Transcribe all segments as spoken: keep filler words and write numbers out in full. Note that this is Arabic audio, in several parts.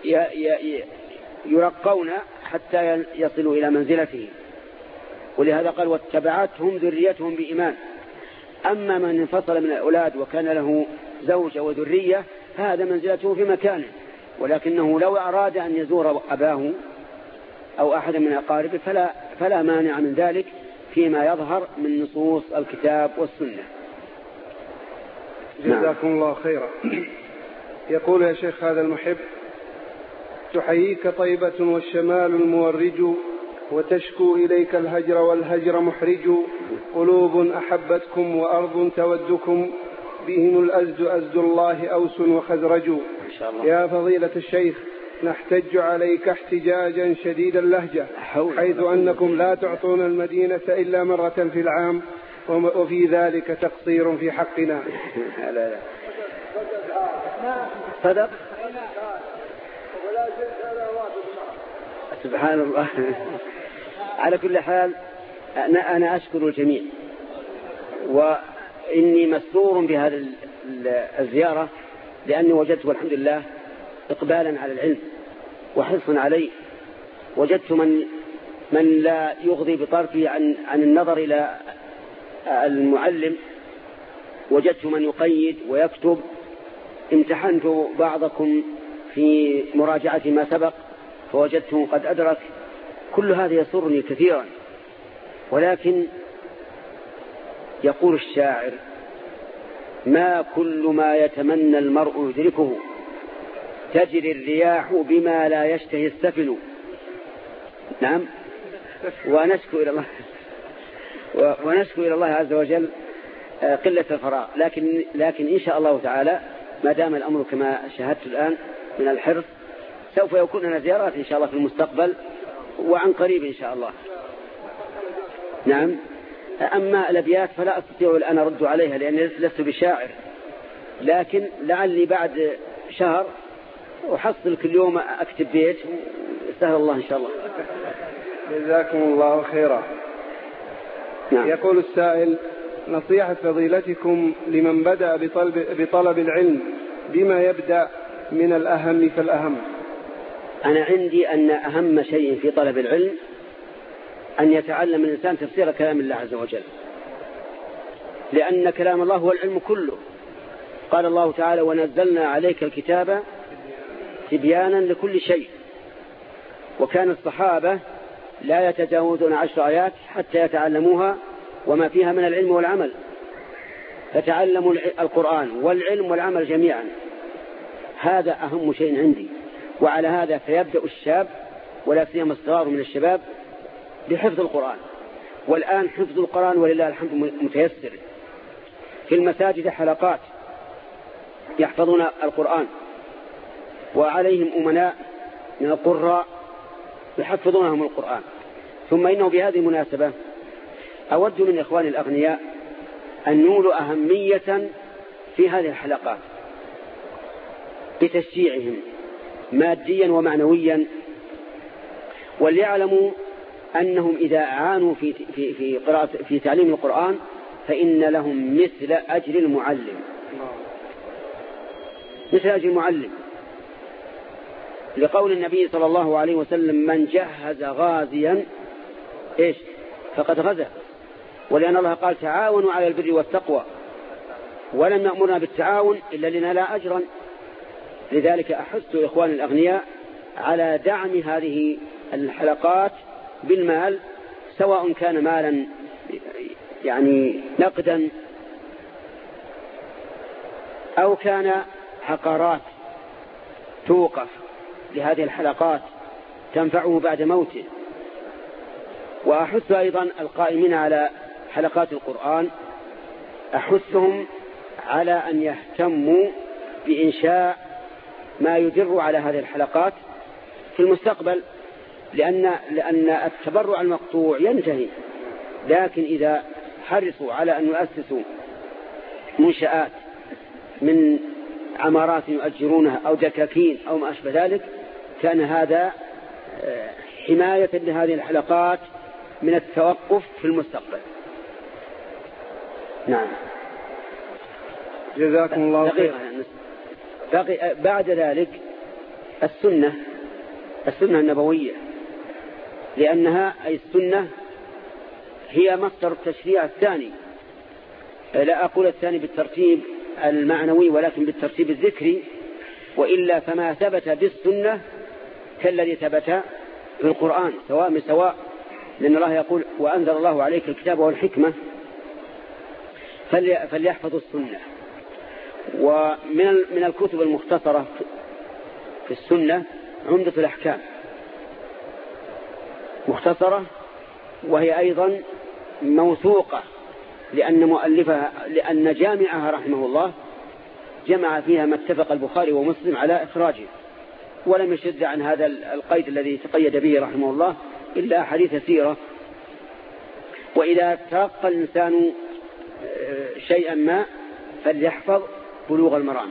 يرقون حتى يصلوا إلى منزلته. ولهذا قال واتبعتهم ذريتهم بإيمان. أما من انفصل من الأولاد وكان له زوجة وذرية هذا منزلته في مكانه، ولكنه لو أراد أن يزور أباه أو أحد من أقاربه فلا, فلا مانع من ذلك فيما يظهر من نصوص الكتاب والسنة. جزاكم الله خيرا. يقول يا شيخ هذا المحب: تحييك طيبة والشمال المورج، وتشكو إليك الهجر والهجر محرج، قلوب أحبتكم وأرض تودكم، بهم الأزد أزد الله أوس وخزرج. يا فضيلة الشيخ نحتج عليك احتجاجا شديد اللهجة، حيث أنكم لا تعطون المدينة إلا مرة في العام، وفي ذلك تقصير في حقنا. لا لا صدق. سبحان الله. على كل حال أنا, أنا أشكر الجميع، وإني مسرور بهذه الزيارة لأني وجدت والحمد لله إقبالا على العلم وحرصا عليه. وجدت من من لا يغضي بطرفه عن عن النظر إلى المعلم، وجدت من يقيد ويكتب. امتحنت بعضكم في مراجعة ما سبق فوجدته قد أدرك. كل هذا يسرني كثيرا، ولكن يقول الشاعر: ما كل ما يتمنى المرء يدركه، تجري الرياح بما لا يشتهي السفن. نعم. ونشكو إلى الله ونشكو إلى الله عز وجل قلة الفراغ، لكن لكن إن شاء الله تعالى ما دام الأمر كما شاهدت الآن من الحرص سوف يكون لنا زيارات إن شاء الله في المستقبل وعن قريب إن شاء الله. نعم. أما الأبيات فلا أستطيع الآن أرد عليها لأني لست بشاعر، لكن لعلي بعد شهر أحصل كل يوم أكتب بيت، سهل الله إن شاء الله. جزاكم الله خيرا. نعم. يقول السائل: نصيحة فضيلتكم لمن بدأ بطلب, بطلب العلم بما يبدأ من الأهم فالأهم. أنا عندي أن أهم شيء في طلب العلم أن يتعلم الإنسان تفسير كلام الله عز وجل، لأن كلام الله هو العلم كله. قال الله تعالى: ونزلنا عليك الكتاب تبيانا لكل شيء. وكان الصحابة لا يتجاوزون عشر آيات حتى يتعلموها وما فيها من العلم والعمل، فتعلموا القرآن والعلم والعمل جميعا. هذا أهم شيء عندي. وعلى هذا فيبدأ الشاب ولا سيما الصغار من الشباب بحفظ القرآن. والآن حفظ القرآن ولله الحمد متيسر. في المساجد حلقات يحفظون القرآن، وعليهم أمناء من القراء يحفظونهم القرآن. ثم إنه بهذه المناسبة أود من إخواني الأغنياء أن يولوا أهمية في هذه الحلقات بتشجيعهم ماديا ومعنويا، وليعلموا أنهم إذا أعانوا في في في قراءة في تعليم القرآن فإن لهم مثل أجر المعلم، مثل أجر المعلم، لقول النبي صلى الله عليه وسلم: من جهز غازيا إيش فقد غزا. ولأن الله قال: تعاونوا على البر والتقوى، ولم يأمرنا بالتعاون إلا لننال أجرا. لذلك أحث إخواني الأغنياء على دعم هذه الحلقات بالمال، سواء كان مالا يعني نقدا أو كان عقارات توقف لهذه الحلقات تنفعه بعد موته. وأحث أيضا القائمين على حلقات القرآن، أحثهم على أن يهتموا بإنشاء ما يدر على هذه الحلقات في المستقبل، لأن, لأن التبرع المقطوع ينتهي. لكن إذا حرصوا على أن يؤسسوا منشآت من عمارات يؤجرونها أو دكاكين أو ما أشبه ذلك، كان هذا حماية لهذه الحلقات من التوقف في المستقبل. نعم. جزاكم الله خير. بعد ذلك السنة السنة النبوية، لأنها أي السنة هي مصدر التشريع الثاني، لا أقول الثاني بالترتيب المعنوي ولكن بالترتيب الذكري، وإلا فما ثبت بالسنة كالذي ثبت في القرآن سواء بسواء، لأن الله يقول وأنزل الله عليك الكتاب والحكمة، فليحفظوا السنة. ومن من الكتب المختصرة في السنة عمدة الأحكام، مختصرة وهي أيضا موثوقة، لأن مؤلفها لأن جامعها رحمه الله جمع فيها ما اتفق البخاري ومسلم على إخراجه، ولم يشد عن هذا القيد الذي تقيد به رحمه الله إلا حديث سيرة. وإذا تلقى الإنسان شيئا ما فليحفظ بلوغ المرام.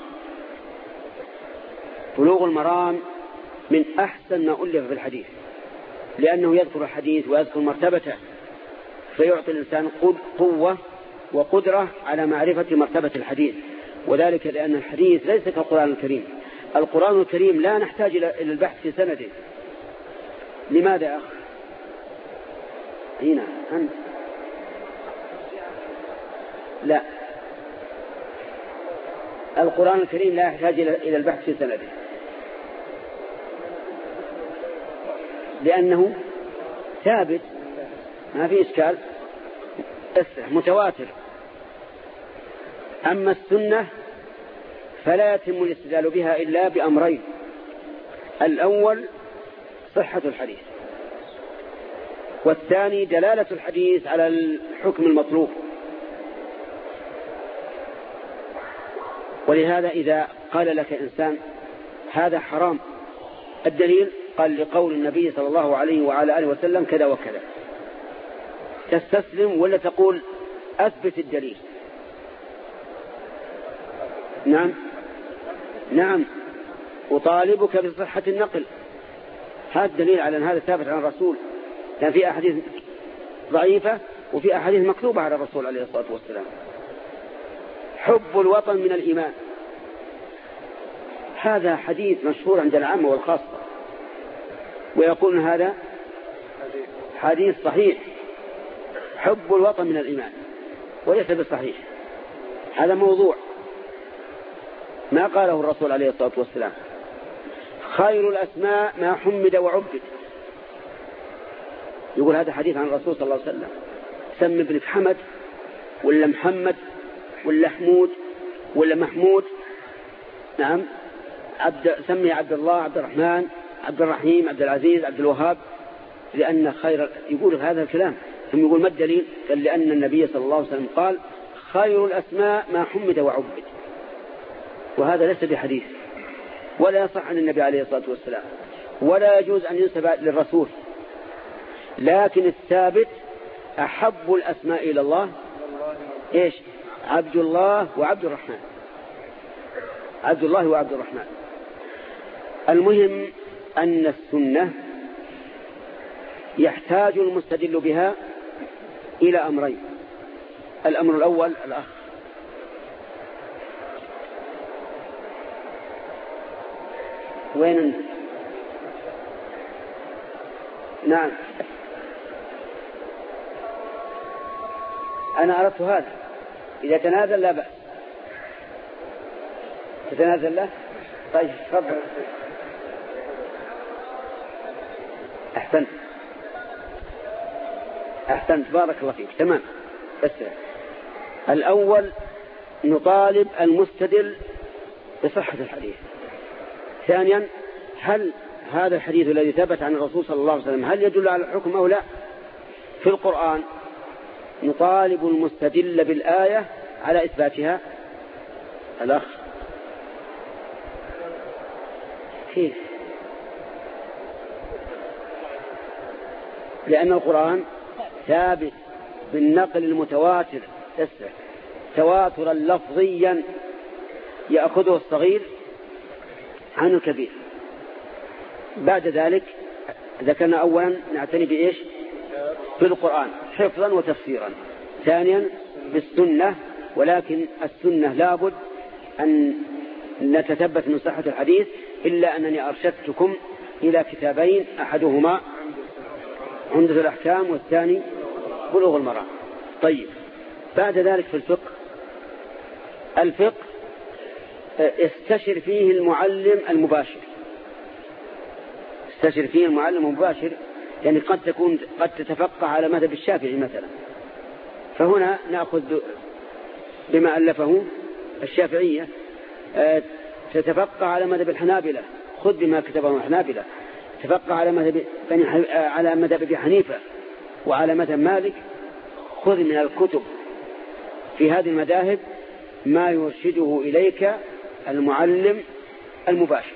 بلوغ المرام من أحسن ما ألف في الحديث، لأنه يذكر الحديث ويذكر مرتبته، فيعطي الإنسان قوة وقدرة على معرفة مرتبة الحديث، وذلك لأن الحديث ليس كالقرآن الكريم. القرآن الكريم لا نحتاج إلى البحث في سنده. لماذا يا أخ؟ هنا أنت لا، القرآن الكريم لا يحتاج إلى البحث في سنده، لأنه ثابت ما في إشكال، متواتر. أما السنة فلا يتم الاستدلال بها إلا بأمرين: الأول صحة الحديث، والثاني دلالة الحديث على الحكم المطلوب. ولهذا إذا قال لك إنسان هذا حرام، الدليل قال لقول النبي صلى الله عليه وعلى آله وسلم كذا وكذا، تستسلم ولا تقول أثبت الدليل؟ نعم نعم أطالبك بصحة النقل، هذا الدليل على أن هذا ثابت عن الرسول، لأن في أحاديث ضعيفة وفي أحاديث مكتوبة على الرسول عليه الصلاة والسلام. حب الوطن من الإيمان، هذا حديث مشهور عند العامة والخاصة، ويقول هذا حديث صحيح. حب الوطن من الإيمان وليس بالصحيح، هذا موضوع ما قاله الرسول عليه الصلاة والسلام. خير الأسماء ما حمد وعبد، يقول هذا حديث عن الرسول صلى الله عليه وسلم. سمي ابنك حمد ولا محمد ولا حمود ولا محمود، نعم، عبد سمي عبد الله، عبد الرحمن، عبد الرحيم، عبد العزيز، عبد الوهاب، لأن خير. يقول هذا الكلام، ثم يقول ما الدليل؟ قال لأن النبي صلى الله عليه وسلم قال خير الأسماء ما حمد وعبد، وهذا ليس بحديث ولا يصح عن النبي عليه الصلاة والسلام، ولا يجوز أن ينسب للرسول. لكن الثابت أحب الأسماء إلى الله إيش؟ عبد الله وعبد الرحمن، عبد الله وعبد الرحمن. المهم أن السنة يحتاج المستدل بها إلى أمرين. الأمر الأول الأخ وين انت؟ نعم أنا أردت هذا، إذا تنازل لا بأس. تتنازل له؟ طيب تفضل. أحسنت أحسنت بارك الله فيك، تمام. بس الأول نطالب المستدل بصحة الحديث. ثانيا هل هذا الحديث الذي ثبت عن الرسول صلى الله عليه وسلم هل يدل على الحكم أو لا؟ في القرآن نطالب المستدل بالآية على إثباتها. الأخ كيف؟ لأن القرآن ثابت بالنقل المتواتر تسع تواترا لفظيا يأخذه الصغير عن الكبير. بعد ذلك ذكرنا أولا نعتني بإيش؟ بالقرآن حفظا وتفسيرا. ثانيا بالسنة، ولكن السنة لابد أن نتثبت من صحة الحديث، إلا أنني أرشدتكم إلى كتابين، أحدهما عمدة الأحكام والثاني بلوغ المرام. طيب، بعد ذلك في الفقه الفقه استشر فيه المعلم المباشر استشر فيه المعلم المباشر يعني قد تكون قد تتفقه على مذهب الشافعي مثلا، فهنا نأخذ بما ألفه الشافعية. تتفقه على مذهب الحنابلة، خذ بما كتبه الحنابلة. تفقه على مذهب على مذهب أبي حنيفة وعلى مذهب مالك، خذ من الكتب في هذه المذاهب ما يرشده إليك المعلم المباشر.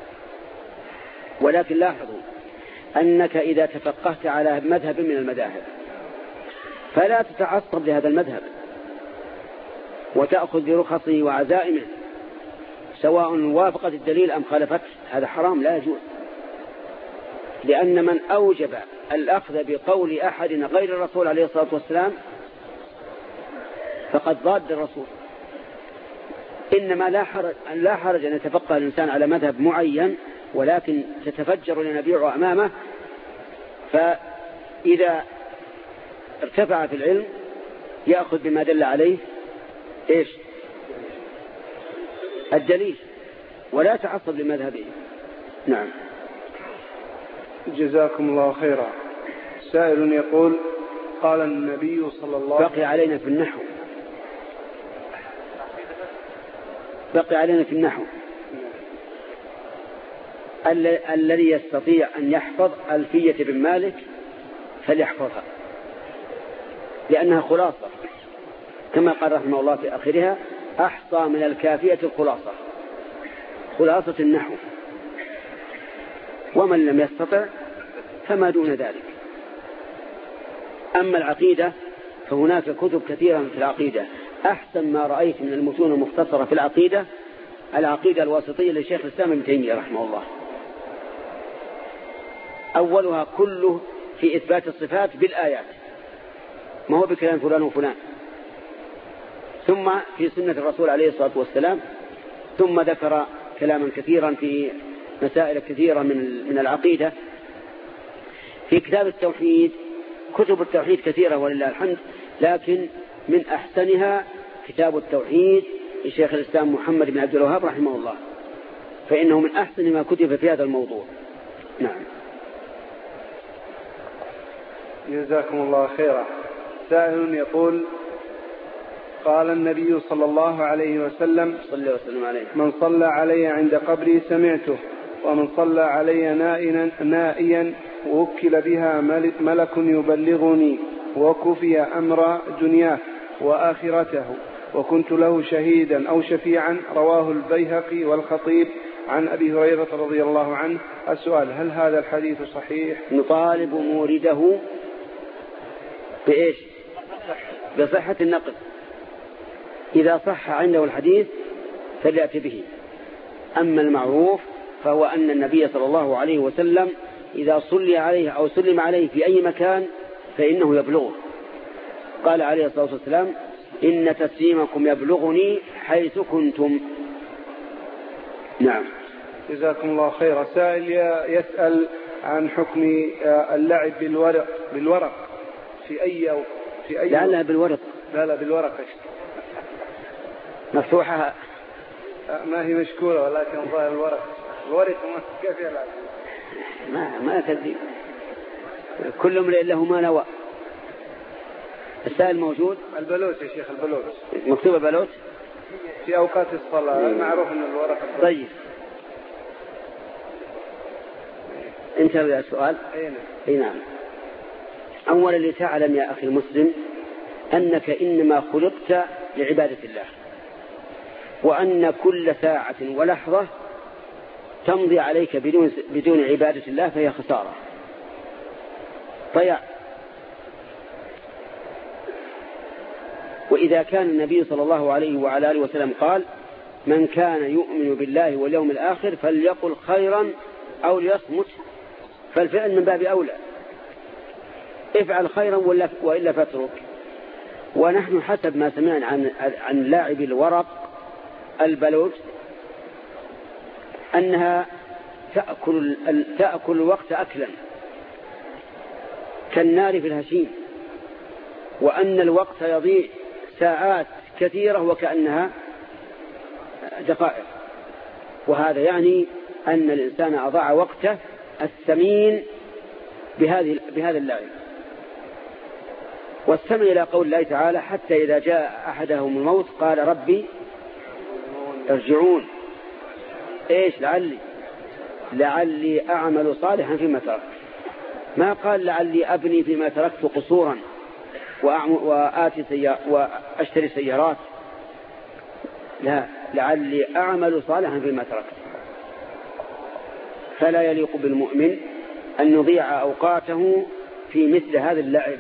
ولكن لاحظوا أنك إذا تفقهت على مذهب من المذاهب فلا تتعصب لهذا المذهب وتأخذ برخصه وعزائمه سواء وافقت الدليل أم خالفته، هذا حرام لا يجوز. لأن من أوجب الأخذ بقول أحد غير الرسول عليه الصلاة والسلام فقد ضاد الرسول. إنما لا حرج, لا حرج أن يتفقه الإنسان على مذهب معين، ولكن تتفجر لنبيع أمامه، فإذا ارتفع في العلم يأخذ بما دل عليه إيش الدليل ولا تعصب لمذهبه. نعم. جزاكم الله خيرا. سائل يقول: قال النبي صلى الله عليه وسلم بقي علينا في النحو بقي علينا في النحو الذي يستطيع أن يحفظ ألفية بن مالك فليحفظها، لأنها خلاصة كما قال رحمه الله في آخرها: أحصى من الكافية الخلاصة، خلاصة النحو. ومن لم يستطع فما دون ذلك. أما العقيدة فهناك كتب كثيرة في العقيدة. أحسن ما رأيت من المتون المختصرة في العقيدة العقيدة الواسطية للشيخ الإسلام ابن تيمية رحمه الله. أولها كله في إثبات الصفات بالآيات، ما هو بكلام فلان وفلان، ثم في سنة الرسول عليه الصلاة والسلام، ثم ذكر كلاما كثيرا في مسائل كثيرة من من العقيدة. في كتاب التوحيد، كتب التوحيد كثيرة ولله الحمد، لكن من أحسنها كتاب التوحيد لشيخ الإسلام محمد بن عبد الوهاب رحمه الله، فإنه من أحسن ما كتب في هذا الموضوع. نعم. جزاكم الله خيرا. سائل يقول: قال النبي صلى الله عليه وسلم: صلى وسلم عليه: من صلى علي عند قبري سمعته، ومن صلى علي نائيا ووكل بها ملك يبلغني، وكفي أمر دنياه وآخرته، وكنت له شهيدا أو شفيعا. رواه البيهقي والخطيب عن أبي هريرة رضي الله عنه. السؤال: هل هذا الحديث صحيح؟ نطالب مورده بإيش؟ بصحة النقل. إذا صح عنده الحديث فليأتي به. أما المعروف فهو أن النبي صلى الله عليه وسلم إذا صلي عليه أو سلم عليه في أي مكان فإنه يبلغه. قال عليه الصلاة والسلام: إن تسليمكم يبلغني حيث كنتم. نعم. جزاكم الله خيرا. سائل يسأل عن حكم اللعب بالورق بالورق في أي أو في أي لعلها بالورق. لا لا بالورق مفتوحة، ما هي مشكورة ولكن ظاهر الورق الورق ما كيف يلعب؟ ما ما تدري، كل امرئ له ما نوى. السائل موجود. البلوت يا شيخ، البلوت مكتوبة بلوت في أوقات الصلاة، معروف أن الورق. طيب، انتهى السؤال. أي نعم. أولا لتعلم يا أخي المسلم أنك إنما خلقت لعبادة الله، وأن كل ساعة ولحظة تمضي عليك بدون بدون عبادة الله فهي خسارة ضياع. وإذا كان النبي صلى الله عليه وعلى آله وسلم قال: من كان يؤمن بالله واليوم الآخر فليقل خيرا أو ليصمت، فالفعل من باب أولى، افعل خيرا وإلا فاترك. ونحن حسب ما سمعنا عن عن لاعب الورق البلوت أنها تأكل, تأكل الوقت أكلا كالنار في الهشيم، وأن الوقت يضيع ساعات كثيرة وكأنها دقائق. وهذا يعني أن الإنسان أضاع وقته الثمين بهذه بهذا اللعب. واستمع إلى قول الله تعالى: حتى إذا جاء أحدهم الموت قال ربي ارجعون. إيش؟ لعلي لعلي أعمل صالحا فيما تركت. ما قال لعلي أبني فيما تركت قصورا وآتي سيار وأشتري سيارات، لا، لعلي أعمل صالحا فيما تركت. فلا يليق بالمؤمن أن يضيع أوقاته في مثل هذا اللعب.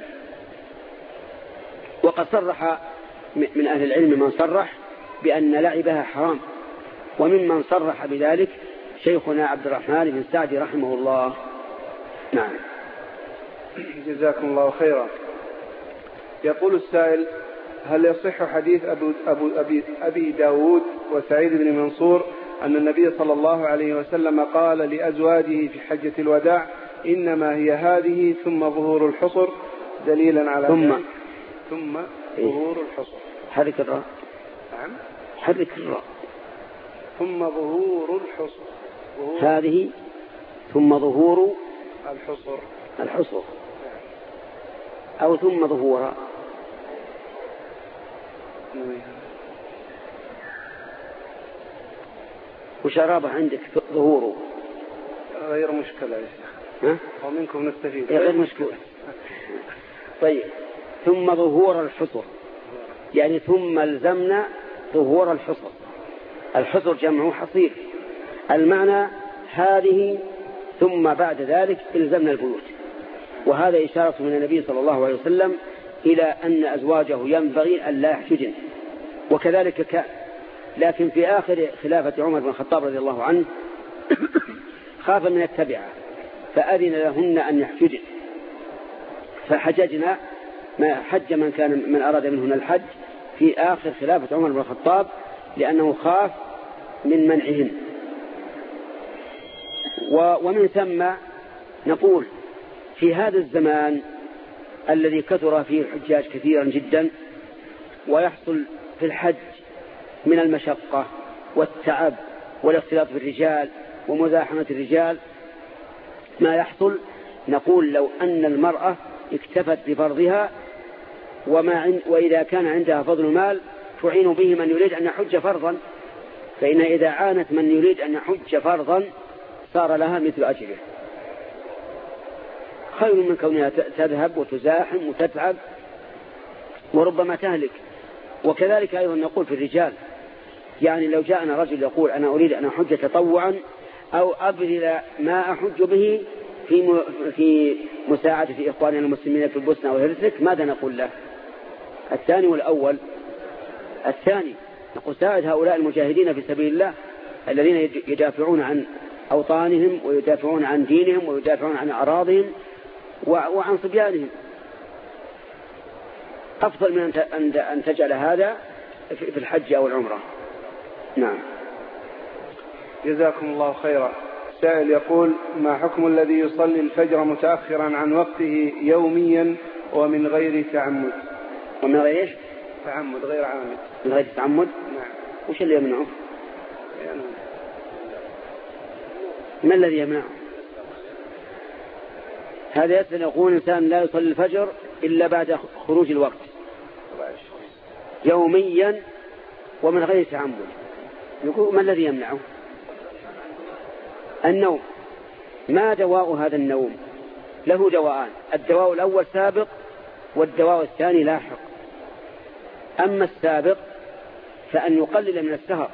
وقد صرح من أهل العلم من صرح بأن لعبها حرام، وممن صرح بذلك شيخنا عبد الرحمن بن سعد رحمه الله. نعم. جزاكم الله خيرا. يقول السائل: هل يصح حديث أبو, أبو أبي, أبي داود وسعيد بن منصور أن النبي صلى الله عليه وسلم قال لأزواجه في حجة الوداع: إنما هي هذه ثم ظهور الحصر، دليلا على ثم ذلك؟ ثم ظهور الحصر. حرك الراء. نعم، حرك الراء. ثم ظهور الحصر. ظهور هذه ثم ظهور الحصر. الحصر أو ثم ظهورها. وش رابح عندك ظهوره؟ غير مشكلة يا شيخ، ومنكم نستفيد. غير مشكلة. طيب، ثم ظهور الحصر يعني ثم الزمنا ظهور الحصر. الحصر جمعه حصير. المعنى هذه ثم بعد ذلك الزمنا البيوت. وهذا إشارة من النبي صلى الله عليه وسلم إلى أن أزواجه ينبغي أن لا يحتجن، وكذلك كان. لكن في آخر خلافة عمر بن الخطاب رضي الله عنه خاف من التبعة فأذن لهن أن يحتجن، فحججنا ما حج من كان من أراد منهن الحج في آخر خلافة عمر بن الخطاب لأنه خاف من منعهن. ومن ثم نقول في هذا الزمان الذي كثر فيه الحجاج كثيرا جدا ويحصل في الحج من المشقة والتعب والاختلاط بالرجال ومزاحمة الرجال ما يحصل، نقول لو أن المرأة اكتفت بفرضها وما عند وإذا كان عندها فضل مال تعين به من يريد أن يحج فرضا، فإن إذا عانت من يريد أن يحج فرضا صار لها مثل أجره، خير من كونها تذهب وتزاحم وتتعب وربما تهلك. وكذلك أيضا نقول في الرجال، يعني لو جاءنا رجل يقول أنا أريد أن أحج تطوعا أو أبذل ما أحج به في في مساعدة إخواننا المسلمين في البوسنة والهرسك، ماذا نقول له؟ الثاني والأول؟ الثاني، نقول ساعد هؤلاء المجاهدين في سبيل الله الذين يدافعون عن أوطانهم ويدافعون عن دينهم ويدافعون عن أعراضهم وعن صبيانهم، أفضل من أن تجعل هذا في الحج أو العمرة. نعم. جزاكم الله خيرا. سائل يقول: ما حكم الذي يصلي الفجر متأخرا عن وقته يوميا ومن غير تعمد؟ ومن غير إيش؟ تعمد، غير عامد. من غير تعمد؟ نعم. وش اللي يمنعه؟ يعني ما الذي يمنعه؟ هذا يسأل يقول إنسان لا يصلي الفجر إلا بعد خروج الوقت يوميا ومن غير تعمد، يقول ما الذي يمنعه؟ النوم. ما دواء هذا النوم؟ له دواءان، الدواء الأول سابق والدواء الثاني لاحق. أما السابق فأن يقلل من السهر،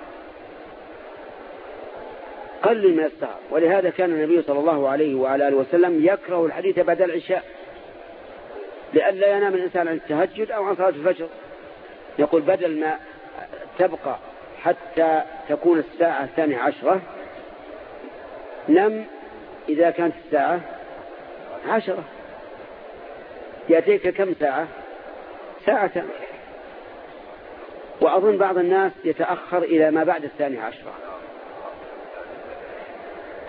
قلل من السهر، ولهذا كان النبي صلى الله عليه وعلى آله وسلم يكره الحديث بعد العشاء لئلا ينام الإنسان عن التهجد أو عن صلاة الفجر، يقول بدل ما تبقى حتى تكون الساعة الثانية عشرة نم إذا كانت الساعة عشرة، يأتيك كم ساعة؟ ساعة. وأظن بعض الناس يتأخر إلى ما بعد الثانية عشرة،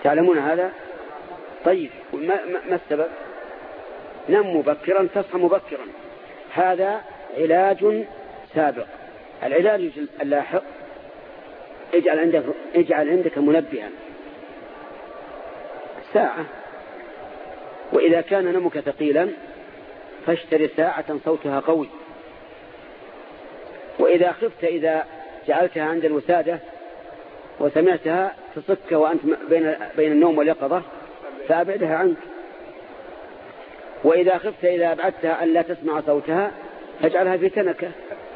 تعلمون هذا؟ طيب ما, ما السبب؟ نم مبكرا تصحى مبكرا، هذا علاج سابق. العلاج اللاحق اجعل عندك, اجعل عندك منبها ساعة، وإذا كان نومك ثقيلا فاشتري ساعة صوتها قوي. وإذا خفت إذا جعلتها عند الوسادة وسمعتها تصك وأنت بين, بين النوم واليقظة فأبعدها عنك. وإذا خفت إذا أبعدتها أن لا تسمع صوتها فاجعلها في تنكة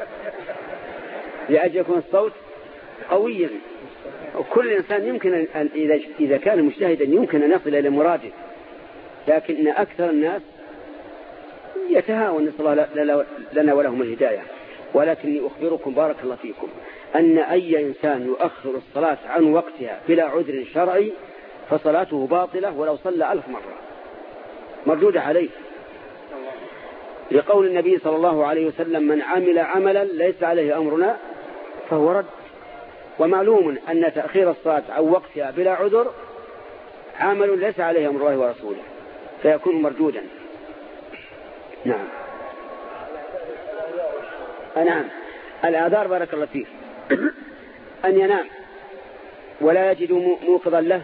لأجل يكون الصوت قويا. وكل إنسان يمكن أن إذا كان مجتهدا يمكن أن يصل إلى مراده، لكن أكثر الناس يتهاون، نسأل الله لنا ولهم الهداية. ولكني أخبركم بارك الله فيكم أن أي إنسان يؤخر الصلاة عن وقتها بلا عذر شرعي فصلاته باطلة ولو صلى ألف مرة مردودة عليه، لقول النبي صلى الله عليه وسلم: من عمل عملا ليس عليه أمرنا فهو رد. ومعلوم أن تأخير الصلاة عن وقتها بلا عذر عمل ليس عليه أمر الله ورسوله فيكون مردودا. نعم. نعم. الآذار بارك الله فيه أن ينام ولا يجد موقظا له،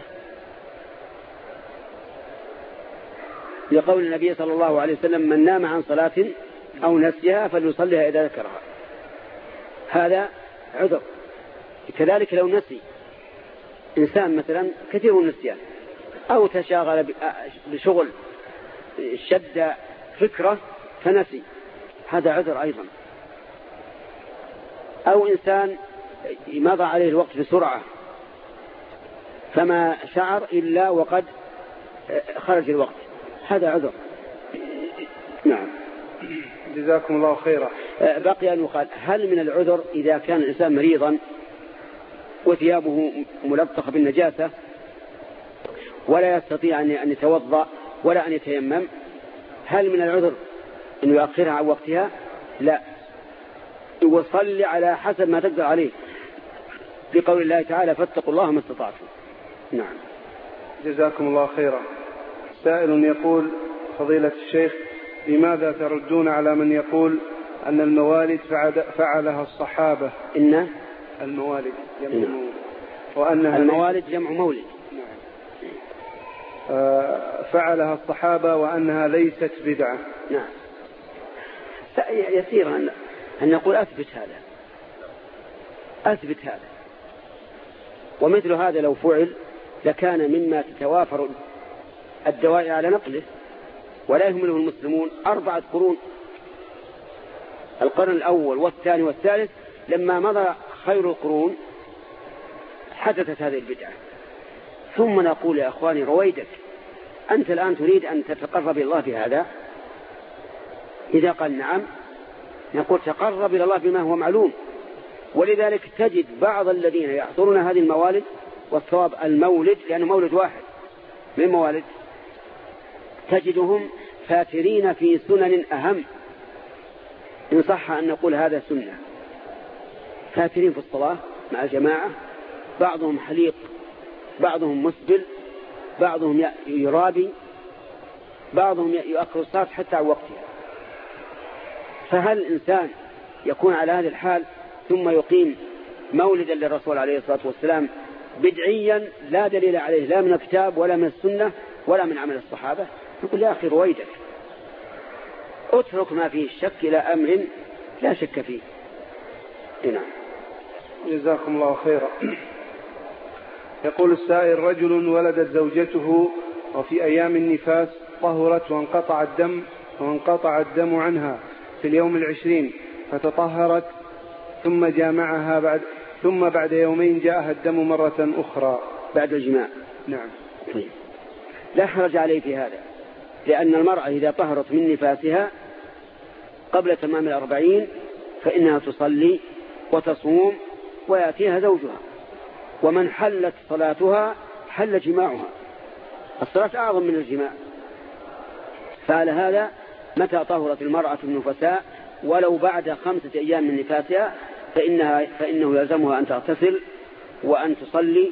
لقول النبي صلى الله عليه وسلم: من نام عن صلاة أو نسيها فليصليها إذا ذكرها. هذا عذر. كذلك لو نسي إنسان مثلا كثير النسيان أو تشاغل بشغل شد فكرة فنسي، هذا عذر أيضا. أو إنسان مضى عليه الوقت بسرعة فما شعر إلا وقد خرج الوقت، هذا عذر. نعم. جزاكم الله خيرا. بقي أن يقال: هل من العذر إذا كان الإنسان مريضا وثيابه ملطخة بالنجاسة ولا يستطيع أن يتوضأ ولا أن يتيمم، هل من العذر أن يؤخرها عن وقتها؟ لا، يصلي على حسب ما تقدر عليه، بقول الله تعالى: فاتقوا الله ما استطعتم. نعم. جزاكم الله خيرا. سائل يقول: فضيلة الشيخ، لماذا تردون على من يقول أن الموالد فعلها الصحابة؟ إن الموالد جمع نعم. مولد، وأنها الموالد جمع مولد. نعم. آه فعلها الصحابة وأنها ليست بدعة. نعم. يسير أن أن نقول أثبت هذا، أثبت هذا. ومثل هذا لو فعل لكان مما تتوافر الدواعي على نقله، ولا يهمله المسلمون أربعة قرون، القرن الأول والثاني والثالث، لما مضى خير القرون حدثت هذه البدعة. ثم نقول: يا أخواني رويدك، أنت الآن تريد أن تتقرب إلى الله بهذا؟ إذا قال نعم نقول: تقرب إلى الله بما هو معلوم. ولذلك تجد بعض الذين يحضرون هذه الموالد، والصواب المولد لأنه مولد واحد من موالد، تجدهم فاترين في سنن أهم، إن صح أن نقول هذا سنة، فاترين في الصلاة مع الجماعة، بعضهم حليق، بعضهم مسبل، بعضهم يرابي، بعضهم يؤخر الصلاة حتى عن وقتها. فهل الإنسان يكون على هذه الحال ثم يقيم مولدا للرسول عليه الصلاة والسلام بدعيا لا دليل عليه لا من الكتاب ولا من السنة ولا من عمل الصحابة؟ نقول: يا أخي رويدك، اترك ما فيه الشك إلى أمر لا شك فيه. نعم. جزاكم الله خيرا. يقول السائل: رجل ولدت زوجته وفي أيام النفاس طهرت وانقطع الدم وانقطع الدم عنها في اليوم العشرين، فتطهرت ثم جامعها بعد ثم بعد يومين جاءها الدم مرة أخرى بعد الجماع. نعم. طيب. لا حرج عليه في هذا، لأن المرأة إذا طهرت من نفاسها قبل تمام الأربعين فإنها تصلي وتصوم ويأتيها زوجها، ومن حلت صلاتها حل جماعها. الصلاة أعظم من الجماع. فعلى هذا متى طهرت المرأة النفساء ولو بعد خمسة أيام من نفاسها فإنها فإنه يلزمها أن تغتسل وأن تصلي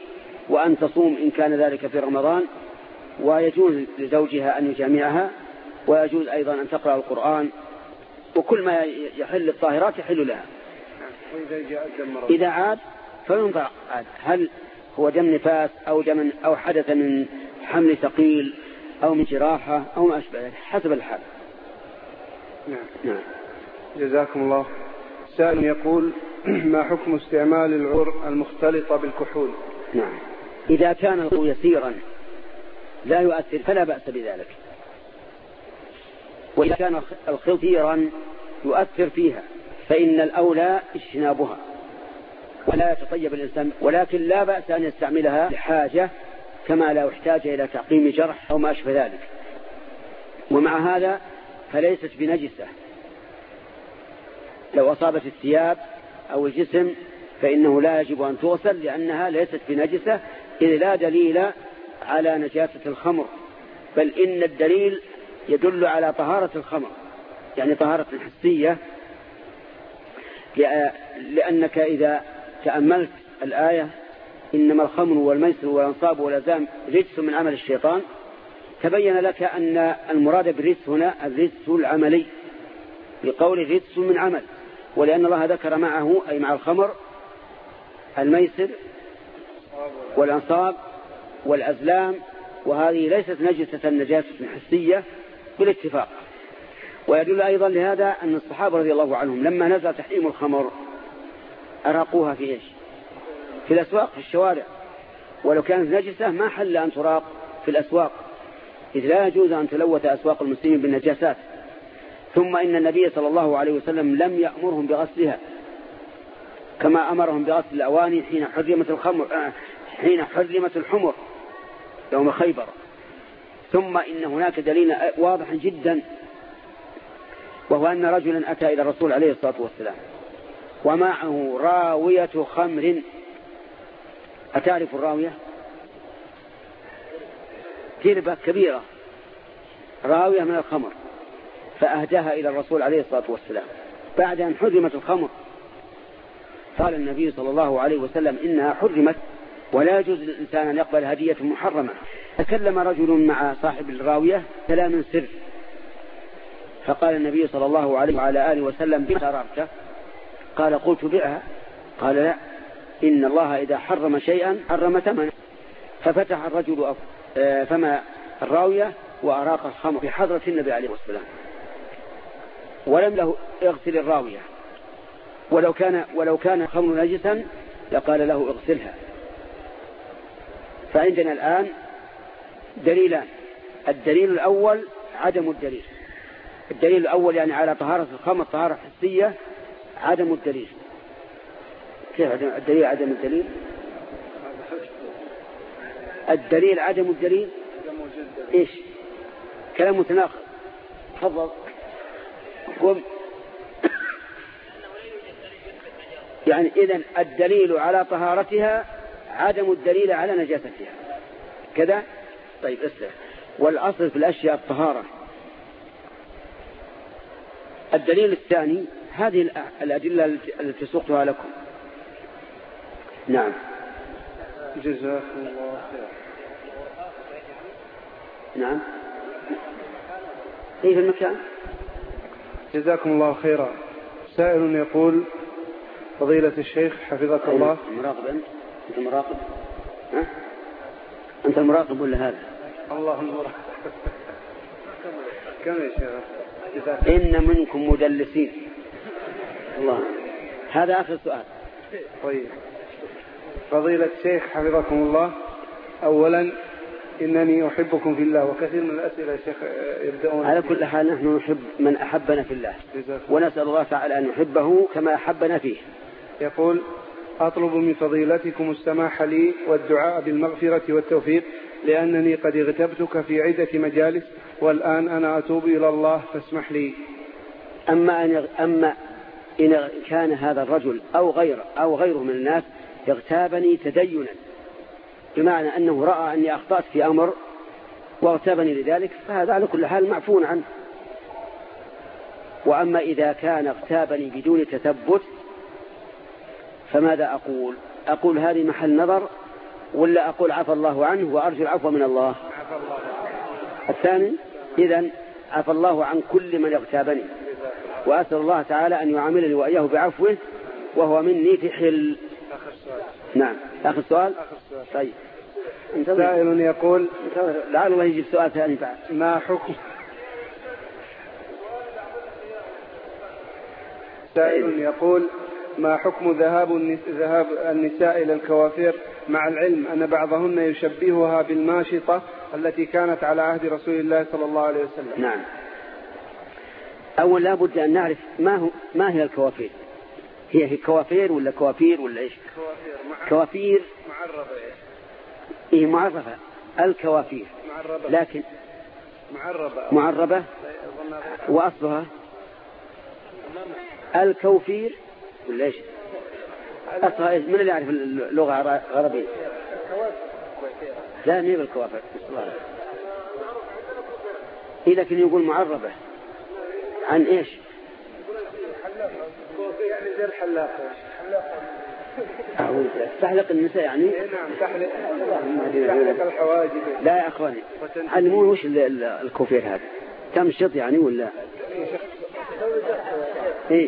وأن تصوم إن كان ذلك في رمضان، ويجوز لزوجها أن يجامعها، ويجوز أيضا أن تقرأ القرآن، وكل ما يحل الطاهرات يحل لها. إذا عاد فينظر هل هو دم نفاس أو دم أو حدث من حمل ثقيل أو من جراحة أو ما أشبه حسب الحال. نعم. نعم. جزاكم الله. سائل يقول ما حكم استعمال العور المختلطة بالكحول؟ نعم. إذا كان العور يسيرا لا يؤثر فلا بأس بذلك، وإذا كان الخلط كثيرا يؤثر فيها فإن الأولى اجتنابها ولا يتطيب الإنسان، ولكن لا بأس أن يستعملها لحاجة كما لا يحتاج إلى تعقيم جرح أو ما أشبه ذلك. ومع هذا فليست بنجسة، لو أصابت الثياب أو الجسم فإنه لا يجب أن تغسل لأنها ليست بنجسة، إذ لا دليل على نجاسة الخمر، بل إن الدليل يدل على طهارة الخمر، يعني طهارة حسية، لأنك إذا تأملت الآية إنما الخمر والميسر والأنصاب والأزلام رجس من عمل الشيطان، تبين لك أن المراد بالرجس هنا الرجس العملي بقول رجس من عمل، ولأن الله ذكر معه أي مع الخمر الميسر والأنصاب والأزلام، وهذه ليست نجسة نجاسة حسية بالاتفاق. ويدل أيضا لهذا أن الصحابة رضي الله عنهم لما نزل تحريم الخمر أراقوها في إيش؟ في الأسواق في الشوارع، ولو كانت نجسة ما حل أن تراق في الأسواق، إذ لا يجوز أن تلوث أسواق المسلمين بالنجاسات. ثم إن النبي صلى الله عليه وسلم لم يأمرهم بغسلها كما أمرهم بغسل الأواني حين حرمت الخمر حين حرمت الحمر يوم خيبر. ثم إن هناك دليل واضح جدا، وهو أن رجلا أتى إلى الرسول عليه الصلاة والسلام ومعه راوية خمر. أتعرف الراوية؟ تربة كبيرة راوية من الخمر، فأهداها إلى الرسول عليه الصلاة والسلام بعد أن حرمت الخمر. قال النبي صلى الله عليه وسلم إنها حرمت ولا يجوز للإنسان أن يقبل هدية محرمة. تكلم رجل مع صاحب الراوية كلام سر، فقال النبي صلى الله عليه وعلى آله وسلم بما شررت؟ قال قلت بعها. قال لا، إن الله إذا حرم شيئا حرم ثمنه. ففتح الرجل فما الراوية وأراق الخمر في حضرة النبي عليه الصلاة والسلام، ولم له اغسل الراوية، ولو كان ولو كان الخمر نجسا لقال له اغسلها. فعندنا الآن دليلان، الدليل الأول عدم الدليل، الدليل الأول يعني على طهارة الخمر طهارة حسية، عدم الدليل. كيف عدم الدليل؟ عدم الدليل الدليل عدم الدليل إيش؟ كلام متناقض. تفضل قم. يعني إذن الدليل على طهارتها عدم الدليل على نجاستها كذا. طيب اسلم. والأصل في الأشياء الطهارة. الدليل الثاني هذه الأدلة التي سقتها لكم. نعم. جزاكم الله خير. نعم. كيف المكان؟ جزاكم الله خيرا. سائل يقول فضيلة الشيخ حفظك الله. مراقب أنت؟ أنت مراقب؟ ها؟ أنت المراقب ولا هذا؟ الله المراقب. كم يا شيخ؟ إن منكم مدلسين. الله. هذا آخر سؤال. طيب. فضيلة الشيخ حفظكم الله، أولا إنني أحبكم في الله، وكثير من الأسئلة يا شيخ يبدأون على كل حال نحن نحب من أحبنا في الله، ونسأل الله تعالى أن نحبه كما أحبنا فيه. يقول أطلب من فضيلتكم السماح لي والدعاء بالمغفرة والتوفيق، لأنني قد اغتبتك في عدة مجالس والآن أنا أتوب إلى الله فاسمح لي. أما أن أما إن كان هذا الرجل أو غيره أو غيره من الناس اغتابني تدينا، بمعنى أنه رأى أني أخطأت في أمر واغتابني لذلك، فهذا على كل حال معفو عنه. وأما إذا كان اغتابني بدون تثبت فماذا أقول؟ أقول هذه محل نظر ولا أقول عفى الله عنه وأرجو العفو من الله؟ عفى الله. الثاني. إذن عفى الله عن كل من اغتابني، وأسأل الله تعالى أن يعاملني وإياه بعفوه وهو مني في حل. آخر سؤال. نعم آخر سؤال. آخر سؤال. طيب. سائل يقول لعل الله يجيب سؤال ثاني بعد. ما حكم سائل يقول ما حكم ذهاب ذهاب النساء إلى الكوافير مع العلم أن بعضهن يشبهها بالماشطة التي كانت على عهد رسول الله صلى الله عليه وسلم؟ نعم. أول لا بد أن نعرف ما هو ما هي الكوافير. هي هي كوافير ولا كوافير ولا إيش؟ كوافير. مع... كوافير معربة. إيه معربة الكوافير. معربة. لكن معربة. معربة وأصلها الكوفير ولا إيش؟ أصلها من اللي يعرف اللغة العربية؟ لا نيب الكوافير. إيه لكن يقول معربة عن إيش؟ يعني زي الحلاق. أعوذ تحلق النساء يعني؟ نعم تحلق. تحلق الحواجب. لا يا أخواني علمون وش الكوفير هذا؟ تمشط يعني ولا؟ إيه.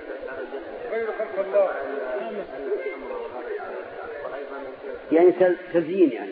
يعني تزيين يعني.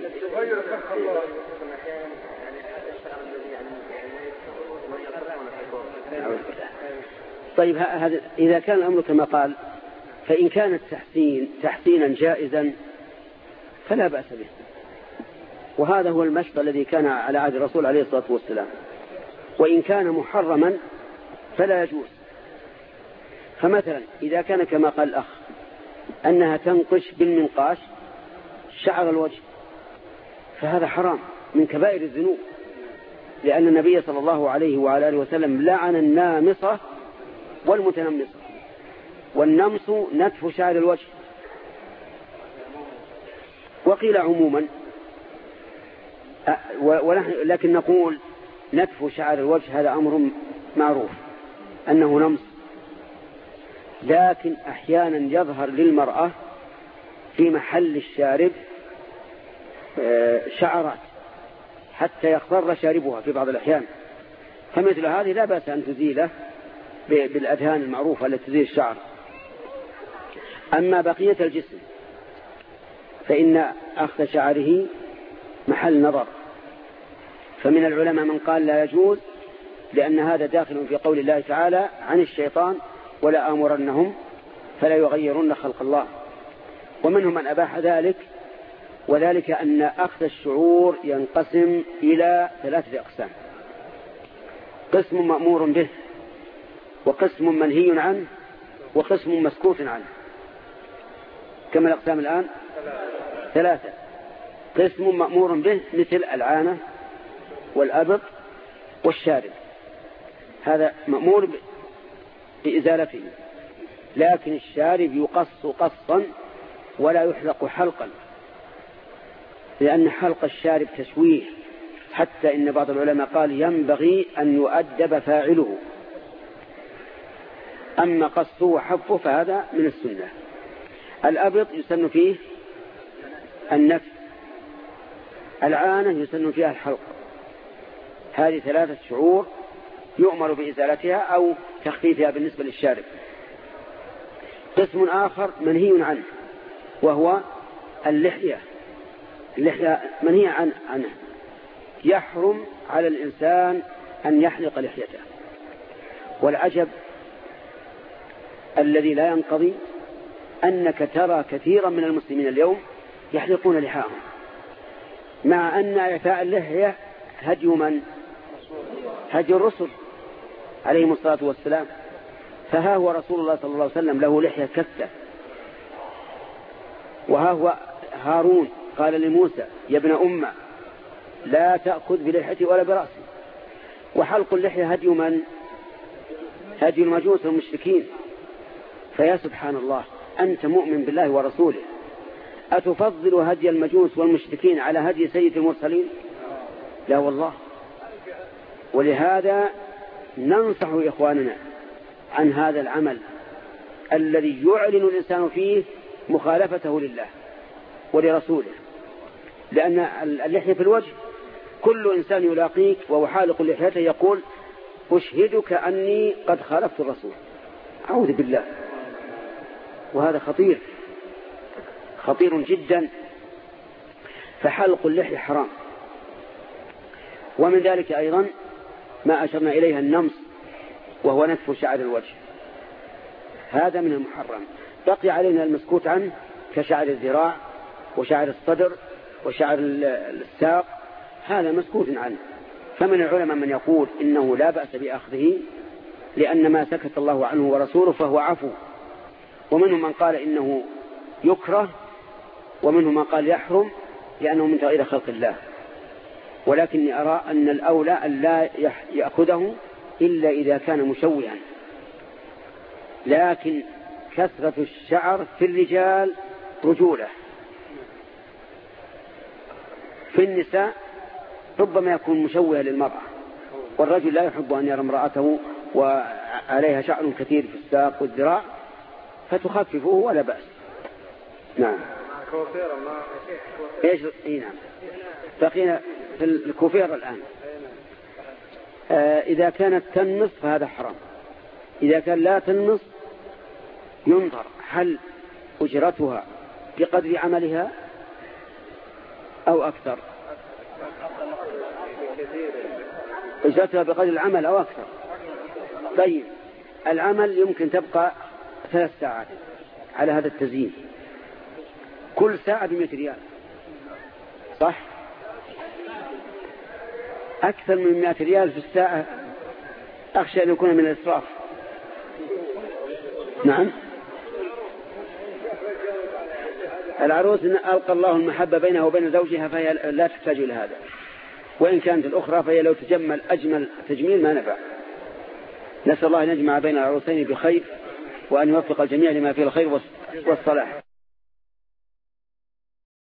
طيب هذا إذا كان الأمر كما قال فإن كان التحسين تحسينا جائزا فلا بأس به، وهذا هو المشط الذي كان على عهد الرسول عليه الصلاة والسلام. وإن كان محرما فلا يجوز. فمثلا إذا كان كما قال الأخ أنها تنقش بالمنقاش شعر الوجه فهذا حرام من كبائر الذنوب، لأن النبي صلى الله عليه وعلى آله وسلم لعن النامصة والمتنمصة. والنمص نتف شعر الوجه. وقيل عموما ونحن لكن نقول نتف شعر الوجه هذا أمر معروف أنه نمص، لكن أحيانا يظهر للمرأة في محل الشارب شعرات حتى يخضر شاربها في بعض الأحيان، فمثل هذه لا بأس أن تزيله بالأدهان المعروفة التي تزيل الشعر. أما بقية الجسم فإن أخذ شعره محل نظر، فمن العلماء من قال لا يجوز لأن هذا داخل في قول الله تعالى عن الشيطان ولا آمرنهم فلا يغيرن خلق الله. ومنهم من أباح ذلك، وذلك أن أخذ الشعور ينقسم إلى ثلاثة أقسام: قسم مأمور به، وقسم منهي عنه، وقسم مسكوت عنه. كم الأقسام الآن؟ ثلاثة. قسم مأمور به مثل العانة والأبط والشارب، هذا مأمور بإزالته، لكن الشارب يقص قصا ولا يحلق حلقا، لأن حلق الشارب تشويه، حتى إن بعض العلماء قال ينبغي أن يؤدب فاعله. أما قصه وحفه فهذا من السنة. الأبط يسن فيه النفس، العانة يسن فيها الحلق. هذه ثلاثة شعور يؤمر بإزالتها أو تخفيفها بالنسبة للشارب. قسم آخر منهي عنه وهو اللحية. اللحية منهي عن عنه، يحرم على الإنسان أن يحلق لحيته. والعجب الذي لا ينقضي أنك ترى كثيرا من المسلمين اليوم يحلقون لحاهم، مع أن إعفاء اللحية هدي من؟ هدي الرسل عليهم الصلاة والسلام. فها هو رسول الله صلى الله عليه وسلم له لحية كثة، وها هو هارون قال لموسى يا ابن أمة لا تأخذ بلحيتي ولا برأسي. وحلق اللحية هدي من؟ هدي المجوس والمشركين. فيا سبحان الله، أنت مؤمن بالله ورسوله، أتفضل هدي المجوس والمشركين على هدي سيد المرسلين؟ لا والله. ولهذا ننصح إخواننا عن هذا العمل الذي يعلن الإنسان فيه مخالفته لله ولرسوله لأن اللحية في الوجه كل إنسان يلاقيك وهو حالق لحيته يقول أشهدك أني قد خالفت الرسول، أعوذ بالله. وهذا خطير خطير جدا. فحلق اللحية حرام. ومن ذلك أيضا ما أشرنا إليها النمص وهو نتف شعر الوجه، هذا من المحرم. بقي علينا المسكوت عنه كشعر الذراع وشعر الصدر وشعر الساق، هذا مسكوت عنه. فمن العلماء من يقول إنه لا بأس بأخذه لأن ما سكت الله عنه ورسوله فهو عفو، ومنهم من قال إنه يكره، ومنهم من قال يحرم لأنه من تغيير خلق الله. ولكني أرى أن الأولى أن لا يأخذه إلا إذا كان مشوها. لكن كثرة الشعر في الرجال رجولة، في النساء ربما يكون مشوها للمرأة، والرجل لا يحب أن يرى امرأته وعليها شعر كثير في الساق والذراع فتخففه ولا بأس. نعم. ايش اي نعم. بقينا في الكوفير الآن. آه إذا كانت تنمص فهذا حرام. إذا كان لا تنمص ينظر هل أجرتها بقدر عملها أو أكثر، أجرتها بقدر العمل أو أكثر. طيب العمل يمكن تبقى ثلاث ساعات على هذا التزيين، كل ساعة بمئة ريال، صح؟ أكثر من مئة ريال في الساعة أخشى أن يكون من الإسراف. نعم. العروس ألقى الله المحبة بينها وبين زوجها فهي لا تحتاج إلى هذا، وإن كانت الأخرى فهي لو تجمل أجمل تجميل ما نفع. نسأل الله أن يجمع بين العروسين بخير وأن يوفق الجميع لما فيه الخير والصلاح.